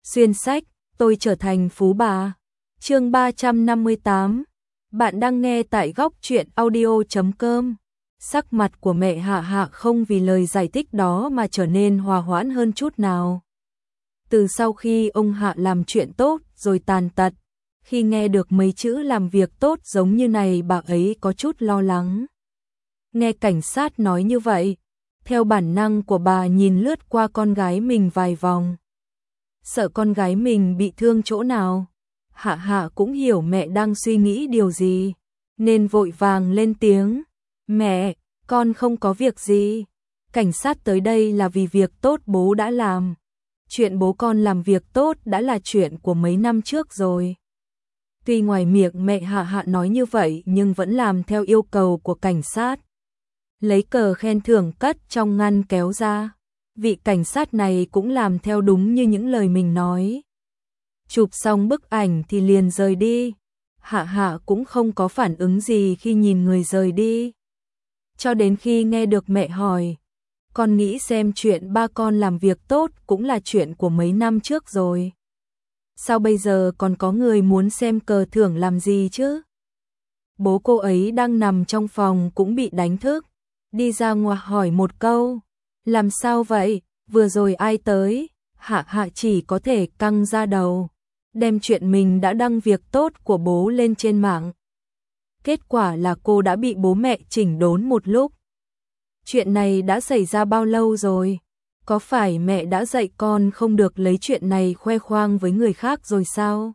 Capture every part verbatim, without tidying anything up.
Xuyên sách, tôi trở thành phú bà. Chương ba trăm năm mươi tám. Bạn đang nghe tại góc truyện audio chấm com. Sắc mặt của mẹ Hạ Hạ không vì lời giải thích đó mà trở nên hòa hoãn hơn chút nào. Từ sau khi ông Hạ làm chuyện tốt rồi tàn tật, khi nghe được mấy chữ làm việc tốt giống như này bà ấy có chút lo lắng. Nghe cảnh sát nói như vậy, theo bản năng của bà nhìn lướt qua con gái mình vài vòng. Sợ con gái mình bị thương chỗ nào. Hạ Hạ cũng hiểu mẹ đang suy nghĩ điều gì, nên vội vàng lên tiếng. Mẹ, con không có việc gì. Cảnh sát tới đây là vì việc tốt bố đã làm. Chuyện bố con làm việc tốt đã là chuyện của mấy năm trước rồi. Tuy ngoài miệng mẹ Hạ Hạ nói như vậy nhưng vẫn làm theo yêu cầu của cảnh sát. Lấy cờ khen thưởng cất trong ngăn kéo ra. Vị cảnh sát này cũng làm theo đúng như những lời mình nói. Chụp xong bức ảnh thì liền rời đi. Hạ Hạ cũng không có phản ứng gì khi nhìn người rời đi. Cho đến khi nghe được mẹ hỏi, con nghĩ xem chuyện ba con làm việc tốt cũng là chuyện của mấy năm trước rồi. Sao bây giờ còn có người muốn xem cờ thưởng làm gì chứ? Bố cô ấy đang nằm trong phòng cũng bị đánh thức. Đi ra ngoài hỏi một câu. Làm sao vậy? Vừa rồi ai tới? Hạ Hạ chỉ có thể căng ra đầu, đem chuyện mình đã đăng việc tốt của bố lên trên mạng. Kết quả là cô đã bị bố mẹ chỉnh đốn một lúc. Chuyện này đã xảy ra bao lâu rồi? Có phải mẹ đã dạy con không được lấy chuyện này khoe khoang với người khác rồi sao?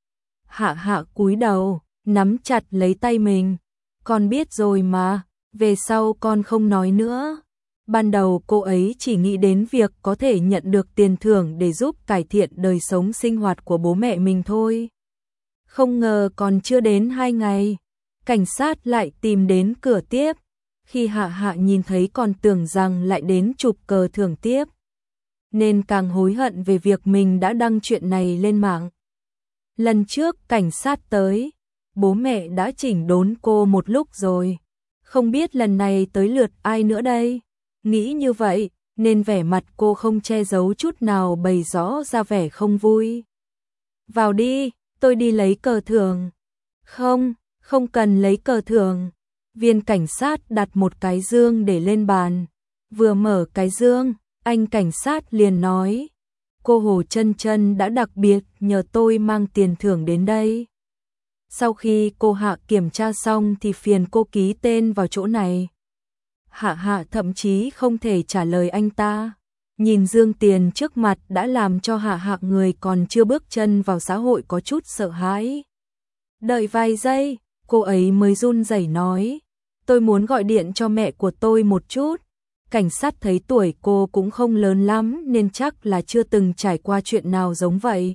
Hạ Hạ cúi đầu, nắm chặt lấy tay mình. Con biết rồi mà, về sau con không nói nữa. Ban đầu cô ấy chỉ nghĩ đến việc có thể nhận được tiền thưởng để giúp cải thiện đời sống sinh hoạt của bố mẹ mình thôi. Không ngờ còn chưa đến hai ngày, cảnh sát lại tìm đến cửa tiếp. Khi Hạ Hạ nhìn thấy còn tưởng rằng lại đến chụp cờ thưởng tiếp, nên càng hối hận về việc mình đã đăng chuyện này lên mạng. Lần trước cảnh sát tới, bố mẹ đã chỉnh đốn cô một lúc rồi. Không biết lần này tới lượt ai nữa đây? Nghĩ như vậy, nên vẻ mặt cô không che giấu chút nào bày rõ ra vẻ không vui. Vào đi, tôi đi lấy cờ thưởng. Không, không cần lấy cờ thưởng. Viên cảnh sát đặt một cái dương để lên bàn. Vừa mở cái dương, anh cảnh sát liền nói. Cô Hồ Chân Chân đã đặc biệt nhờ tôi mang tiền thưởng đến đây. Sau khi cô Hạ kiểm tra xong thì phiền cô ký tên vào chỗ này. Hạ Hạ thậm chí không thể trả lời anh ta. Nhìn dương tiền trước mặt đã làm cho Hạ Hạ người còn chưa bước chân vào xã hội có chút sợ hãi. Đợi vài giây, cô ấy mới run rẩy nói. Tôi muốn gọi điện cho mẹ của tôi một chút. Cảnh sát thấy tuổi cô cũng không lớn lắm nên chắc là chưa từng trải qua chuyện nào giống vậy.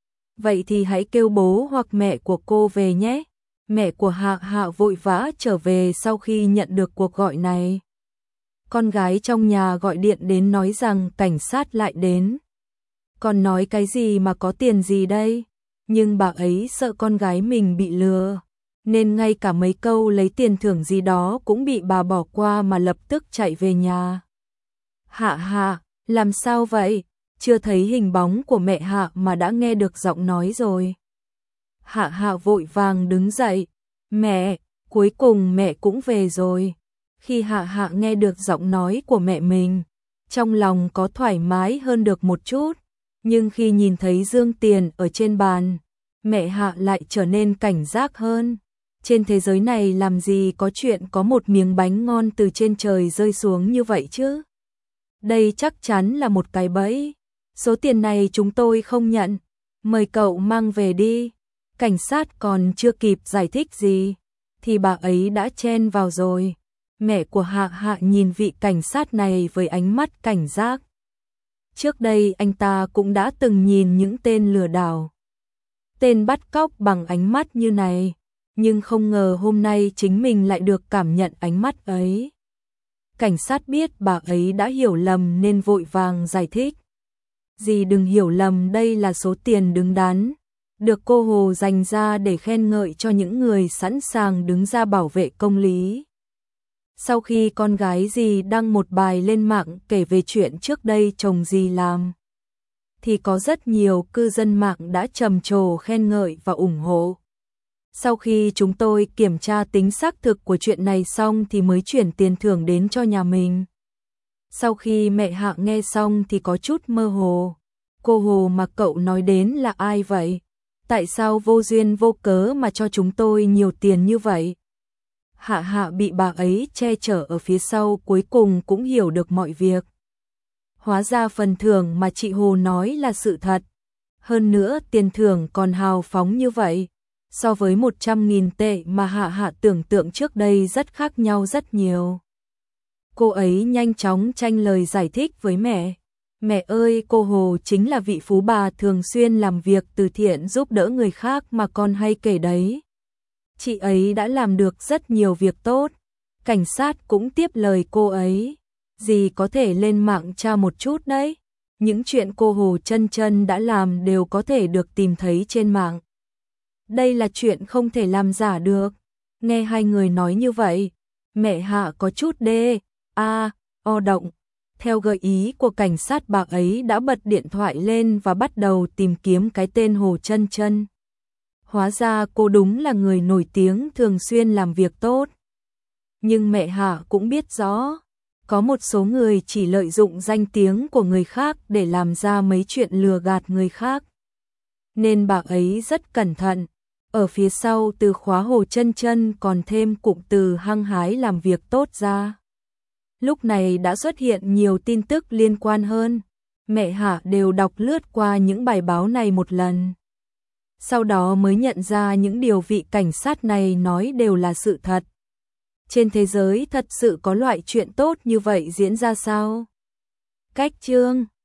Vậy thì hãy kêu bố hoặc mẹ của cô về nhé. Mẹ của Hạ Hạ vội vã trở về sau khi nhận được cuộc gọi này. Con gái trong nhà gọi điện đến nói rằng cảnh sát lại đến. Còn nói cái gì mà có tiền gì đây? Nhưng bà ấy sợ con gái mình bị lừa, nên ngay cả mấy câu lấy tiền thưởng gì đó cũng bị bà bỏ qua mà lập tức chạy về nhà. Hạ Hạ, làm sao vậy? Chưa thấy hình bóng của mẹ Hạ mà đã nghe được giọng nói rồi. Hạ Hạ vội vàng đứng dậy. Mẹ, cuối cùng mẹ cũng về rồi. Khi Hạ Hạ nghe được giọng nói của mẹ mình, trong lòng có thoải mái hơn được một chút. Nhưng khi nhìn thấy dương tiền ở trên bàn, mẹ Hạ lại trở nên cảnh giác hơn. Trên thế giới này làm gì có chuyện có một miếng bánh ngon từ trên trời rơi xuống như vậy chứ? Đây chắc chắn là một cái bẫy. Số tiền này chúng tôi không nhận. Mời cậu mang về đi. Cảnh sát còn chưa kịp giải thích gì, thì bà ấy đã chen vào rồi. Mẹ của Hạ Hạ nhìn vị cảnh sát này với ánh mắt cảnh giác. Trước đây anh ta cũng đã từng nhìn những tên lừa đảo, tên bắt cóc bằng ánh mắt như này, nhưng không ngờ hôm nay chính mình lại được cảm nhận ánh mắt ấy. Cảnh sát biết bà ấy đã hiểu lầm nên vội vàng giải thích. Dì đừng hiểu lầm, đây là số tiền đứng đắn, được cô Hồ dành ra để khen ngợi cho những người sẵn sàng đứng ra bảo vệ công lý. Sau khi con gái dì đăng một bài lên mạng kể về chuyện trước đây chồng dì làm, thì có rất nhiều cư dân mạng đã trầm trồ khen ngợi và ủng hộ. Sau khi chúng tôi kiểm tra tính xác thực của chuyện này xong thì mới chuyển tiền thưởng đến cho nhà mình. Sau khi mẹ Hạ nghe xong thì có chút mơ hồ. Cô Hồ mà cậu nói đến là ai vậy? Tại sao vô duyên vô cớ mà cho chúng tôi nhiều tiền như vậy? Hạ Hạ bị bà ấy che chở ở phía sau cuối cùng cũng hiểu được mọi việc. Hóa ra phần thưởng mà chị Hồ nói là sự thật. Hơn nữa tiền thưởng còn hào phóng như vậy. So với một trăm nghìn tệ mà Hạ Hạ tưởng tượng trước đây rất khác nhau rất nhiều. Cô ấy nhanh chóng tranh lời giải thích với mẹ. Mẹ ơi, cô Hồ chính là vị phú bà thường xuyên làm việc từ thiện giúp đỡ người khác mà con hay kể đấy. Chị ấy đã làm được rất nhiều việc tốt. Cảnh sát cũng tiếp lời cô ấy. Dì có thể lên mạng tra một chút đấy. Những chuyện cô Hồ Chân Chân đã làm đều có thể được tìm thấy trên mạng. Đây là chuyện không thể làm giả được. Nghe hai người nói như vậy, mẹ Hạ có chút đê, a, o động. Theo gợi ý của cảnh sát, bà ấy đã bật điện thoại lên và bắt đầu tìm kiếm cái tên Hồ Chân Chân. Hóa ra cô đúng là người nổi tiếng thường xuyên làm việc tốt. Nhưng mẹ Hạ cũng biết rõ, có một số người chỉ lợi dụng danh tiếng của người khác để làm ra mấy chuyện lừa gạt người khác. Nên bà ấy rất cẩn thận. Ở phía sau từ khóa Hồ Chân Chân còn thêm cụm từ hăng hái làm việc tốt ra. Lúc này đã xuất hiện nhiều tin tức liên quan hơn. Mẹ Hạ đều đọc lướt qua những bài báo này một lần. Sau đó mới nhận ra những điều vị cảnh sát này nói đều là sự thật. Trên thế giới thật sự có loại chuyện tốt như vậy diễn ra sao? Cách chương